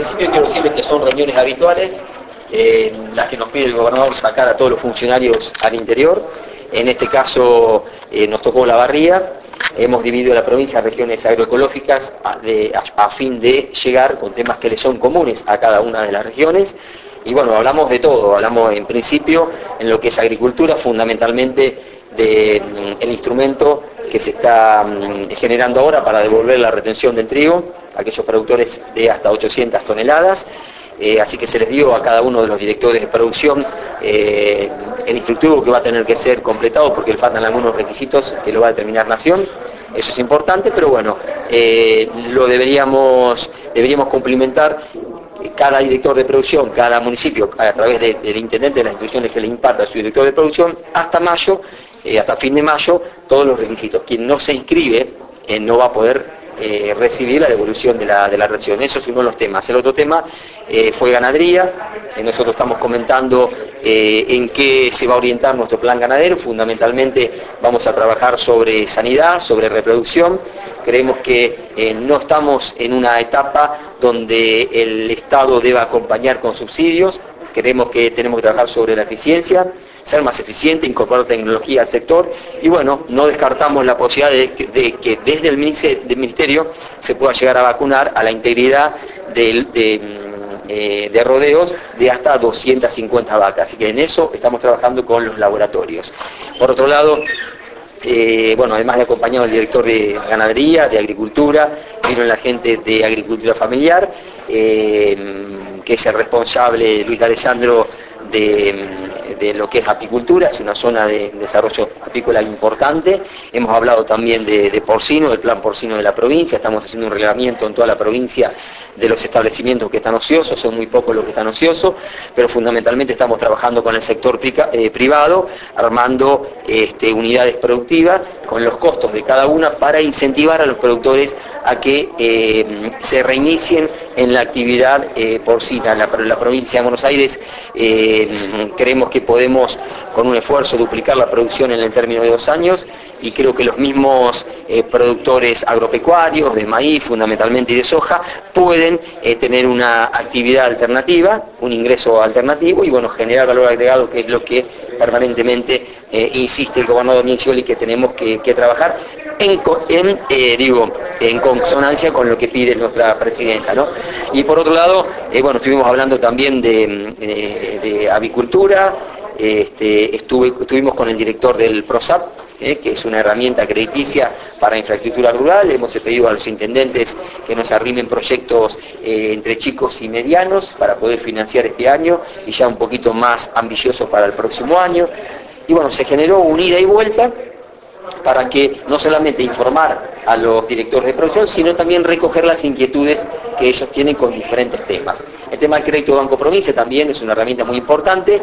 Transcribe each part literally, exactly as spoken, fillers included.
principio quiero decirles que son reuniones habituales, eh, las que nos pide el gobernador sacar a todos los funcionarios al interior. En este caso eh, nos tocó La Barría. Hemos dividido la provincia en regiones agroecológicas a, de, a, a fin de llegar con temas que le son comunes a cada una de las regiones. Y bueno, hablamos de todo, hablamos en principio en lo que es agricultura, fundamentalmente del de, instrumento que se está um, generando ahora para devolver la retención del trigo a aquellos productores de hasta ochocientas toneladas. Eh, así que se les dio a cada uno de los directores de producción eh, el instructivo que va a tener que ser completado porque le faltan algunos requisitos que lo va a determinar Nación. Eso es importante, pero bueno, eh, lo deberíamos, deberíamos cumplimentar cada director de producción, cada municipio, a través de, del intendente, de las instrucciones que le imparta a su director de producción, hasta mayo, eh, hasta fin de mayo, todos los requisitos. Quien no se inscribe eh, no va a poder Eh, recibir la devolución de la, de la retención. Eso es uno de los temas. El otro tema eh, fue ganadería. Eh, nosotros estamos comentando eh, en qué se va a orientar nuestro plan ganadero. Fundamentalmente vamos a trabajar sobre sanidad, sobre reproducción. Creemos que eh, no estamos en una etapa donde el Estado deba acompañar con subsidios. Creemos que tenemos que trabajar sobre la eficiencia, ser más eficiente, incorporar tecnología al sector y bueno, no descartamos la posibilidad de que, de que desde el ministerio se pueda llegar a vacunar a la integridad de, de, eh, de rodeos de hasta doscientas cincuenta vacas, así que en eso estamos trabajando con los laboratorios. Por otro lado, Eh, bueno, además de acompañado el director de ganadería, de agricultura, vino la gente de agricultura familiar, eh, que es el responsable, Luis de Alessandro, de, de lo que es apicultura, es una zona de desarrollo apícola importante. Hemos hablado también de, de porcino, del plan porcino de la provincia, estamos haciendo un reglamento en toda la provincia de los establecimientos que están ociosos, son muy pocos los que están ociosos, pero fundamentalmente estamos trabajando con el sector prica, eh, privado, armando este, unidades productivas con los costos de cada una para incentivar a los productores a que eh, se reinicien en la actividad eh, porcina. La, la provincia de Buenos Aires eh, creemos que podemos con un esfuerzo duplicar la producción en el término de dos años y creo que los mismos eh, productores agropecuarios de maíz fundamentalmente y de soja pueden eh, tener una actividad alternativa, un ingreso alternativo y bueno, generar valor agregado, que es lo que permanentemente eh, insiste el gobernador Mincioli que tenemos que, que trabajar en, en, eh, digo, en consonancia con lo que pide nuestra presidenta, ¿no? Y por otro lado, eh, bueno, estuvimos hablando también de, de, de avicultura, este, estuve, estuvimos con el director del PROSAP, Eh, que es una herramienta crediticia para infraestructura rural. Hemos pedido a los intendentes que nos arrimen proyectos eh, entre chicos y medianos para poder financiar este año y ya un poquito más ambicioso para el próximo año. Y bueno, se generó un ida y vuelta para que no solamente informar a los directores de producción, sino también recoger las inquietudes que ellos tienen con diferentes temas. El tema del crédito Banco Provincia también es una herramienta muy importante,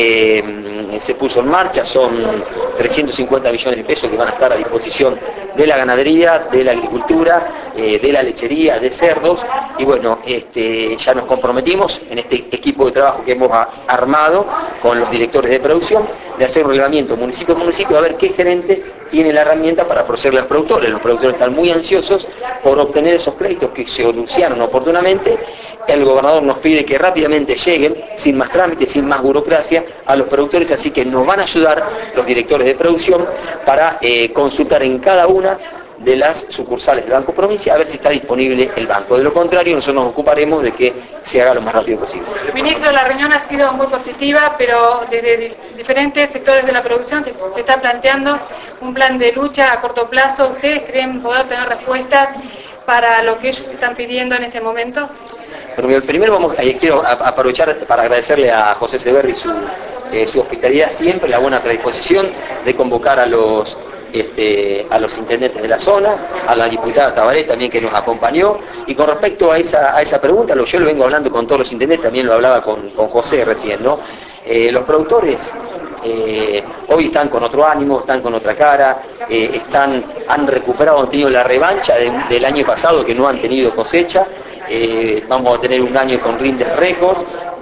eh, se puso en marcha, son trescientos cincuenta millones de pesos que van a estar a disposición de la ganadería, de la agricultura, eh, de la lechería, de cerdos, y bueno, este, ya nos comprometimos en este equipo de trabajo que hemos a, armado con los directores de producción, de hacer un reglamento municipio a municipio, a ver qué gerente tiene la herramienta para proceder a los productores. Los productores están muy ansiosos por obtener esos créditos que se anunciaron oportunamente. El gobernador nos pide que rápidamente lleguen, sin más trámites, sin más burocracia, a los productores, así que nos van a ayudar los directores de producción para eh, consultar en cada una de las sucursales del Banco Provincia a ver si está disponible el banco. De lo contrario, nosotros nos ocuparemos de que se haga lo más rápido posible. Ministro, la reunión ha sido muy positiva, pero desde diferentes sectores de la producción se está planteando un plan de lucha a corto plazo. ¿Ustedes creen poder tener respuestas para lo que ellos están pidiendo en este momento? Pero primero vamos, eh, quiero aprovechar para agradecerle a José Severri su, eh, su hospitalidad siempre, la buena predisposición de convocar a los Este, a los intendentes de la zona, a la diputada Tabaré también que nos acompañó, y con respecto a esa, a esa pregunta, lo, yo lo vengo hablando con todos los intendentes, también lo hablaba con, con José recién, ¿no? Eh, los productores eh, hoy están con otro ánimo, están con otra cara, eh, están, han recuperado, han tenido la revancha de, del año pasado que no han tenido cosecha, eh, vamos a tener un año con rindes récords,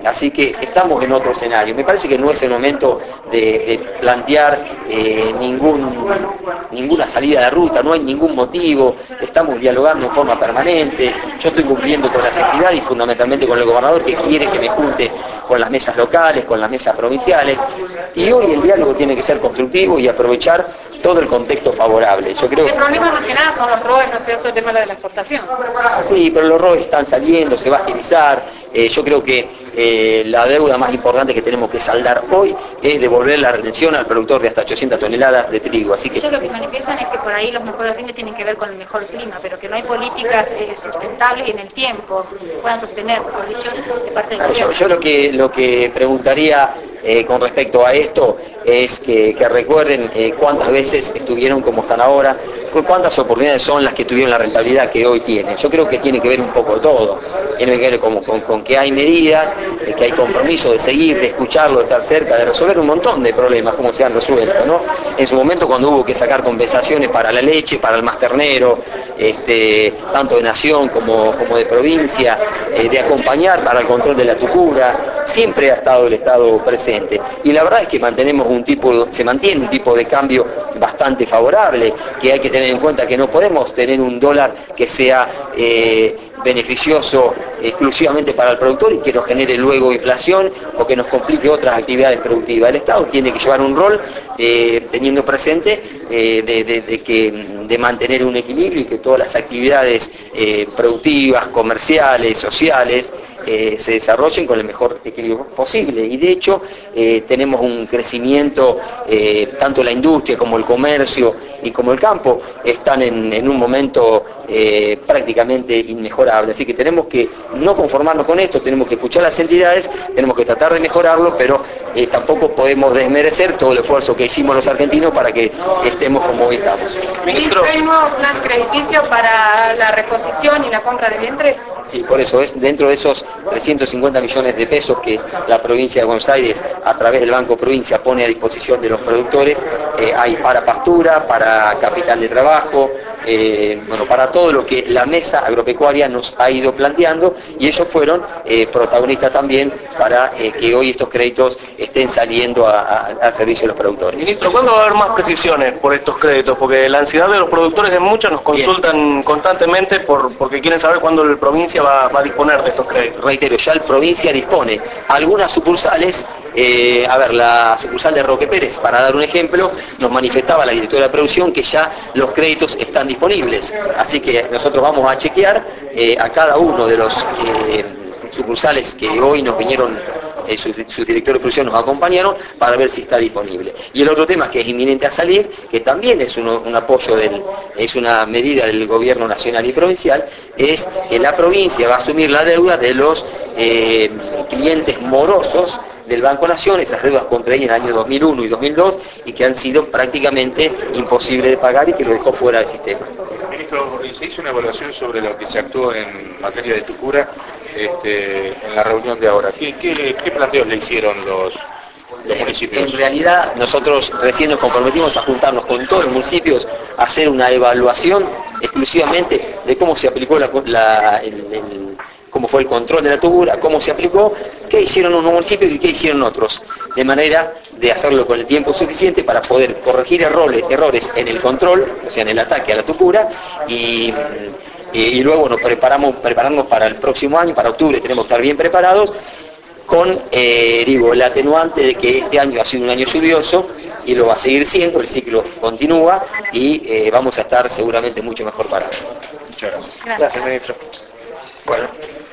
Así que estamos en otro escenario. Me parece que no es el momento de, de plantear eh, ningún, ninguna salida de ruta, no hay ningún motivo, estamos dialogando en forma permanente, yo estoy cumpliendo con las actividades y fundamentalmente con el gobernador que quiere que me junte con las mesas locales, con las mesas provinciales, y hoy el diálogo tiene que ser constructivo y aprovechar todo el contexto favorable. Yo creo... El problema más que nada son los roes, ¿no es cierto?, el tema de la exportación. Sí, pero los roes están saliendo, se va a agilizar. Eh, yo creo que eh, la deuda más importante que tenemos que saldar hoy es devolver la retención al productor de hasta ochocientas toneladas de trigo. Así que... Ellos lo que manifiestan es que por ahí los mejores fines tienen que ver con el mejor clima, pero que no hay políticas eh, sustentables en el tiempo, que se puedan sostener, por dicho, de parte del Claro, yo, gobierno. yo lo que lo que preguntaría eh, con respecto a esto es que, que recuerden eh, cuántas veces estuvieron como están ahora, cuántas oportunidades son las que tuvieron la rentabilidad que hoy tienen. Yo creo que tiene que ver un poco de todo. Tiene que ver con, con, con que hay medidas, eh, que hay compromiso de seguir, de escucharlo, de estar cerca, de resolver un montón de problemas como se han resuelto, ¿no? En su momento cuando hubo que sacar compensaciones para la leche, para el más ternero, este, tanto de nación como, como de provincia, eh, de acompañar para el control de la tucura, siempre ha estado el Estado presente. Y la verdad es que mantenemos un tipo, se mantiene un tipo de cambio bastante favorable, que hay que tener en cuenta que no podemos tener un dólar que sea eh, beneficioso exclusivamente para el productor y que nos genere luego inflación o que nos complique otras actividades productivas. El Estado tiene que llevar un rol eh, teniendo presente eh, de, de, de, que, de mantener un equilibrio y que todas las actividades eh, productivas, comerciales, sociales, Eh, se desarrollen con el mejor equilibrio posible. Y de hecho eh, tenemos un crecimiento, eh, tanto la industria como el comercio y como el campo están en, en un momento eh, prácticamente inmejorable. Así que tenemos que no conformarnos con esto, tenemos que escuchar a las entidades, tenemos que tratar de mejorarlo, pero eh, tampoco podemos desmerecer todo el esfuerzo que hicimos los argentinos para que estemos como hoy estamos. Ministro, ¿hay un nuevo plan crediticio para la reposición y la compra de vientres? Sí, por eso es dentro de esos trescientos cincuenta millones de pesos que la provincia de Buenos Aires a través del Banco Provincia pone a disposición de los productores, eh, hay para pastura, para capital de trabajo, eh, bueno, para todo lo que la mesa agropecuaria nos ha ido planteando, y ellos fueron eh, protagonistas también para eh, que hoy estos créditos estén saliendo a, a, al servicio de los productores. Ministro, ¿cuándo va a haber más precisiones por estos créditos? Porque la ansiedad de los productores de muchos nos consultan Bien. constantemente por, porque quieren saber cuándo la provincia va, va a disponer de estos créditos. Reitero, ya la provincia dispone. Algunas sucursales, eh, a ver, la sucursal de Roque Pérez, para dar un ejemplo, nos manifestaba la directora de producción que ya los créditos están disponibles. Así que nosotros vamos a chequear eh, a cada uno de los eh, sucursales que hoy nos vinieron, eh, sus, sus directores de producción nos acompañaron para ver si está disponible. Y el otro tema que es inminente a salir, que también es uno, un apoyo, del, es una medida del gobierno nacional y provincial, es que la provincia va a asumir la deuda de los eh, clientes morosos del Banco Nación, esas deudas contraídas en el año dos mil uno y dos mil dos y que han sido prácticamente imposibles de pagar y que lo dejó fuera del sistema. Ministro, se hizo una evaluación sobre lo que se actuó en materia de tucura este, en la reunión de ahora. ¿Qué, qué, qué planteos le hicieron los, los municipios? En realidad nosotros recién nos comprometimos a juntarnos con todos los municipios a hacer una evaluación exclusivamente de cómo se aplicó la, la, el, el cómo fue el control de la tucura, cómo se aplicó, qué hicieron unos municipios y qué hicieron otros, de manera de hacerlo con el tiempo suficiente para poder corregir errores, errores en el control, o sea, en el ataque a la tucura, y, y, y luego nos preparamos, prepararnos para el próximo año, para octubre tenemos que estar bien preparados, con, eh, digo, el atenuante de que este año ha sido un año lluvioso, y lo va a seguir siendo, el ciclo continúa, y eh, vamos a estar seguramente mucho mejor parados. Muchas gracias. Gracias. Gracias, ministro. Bueno.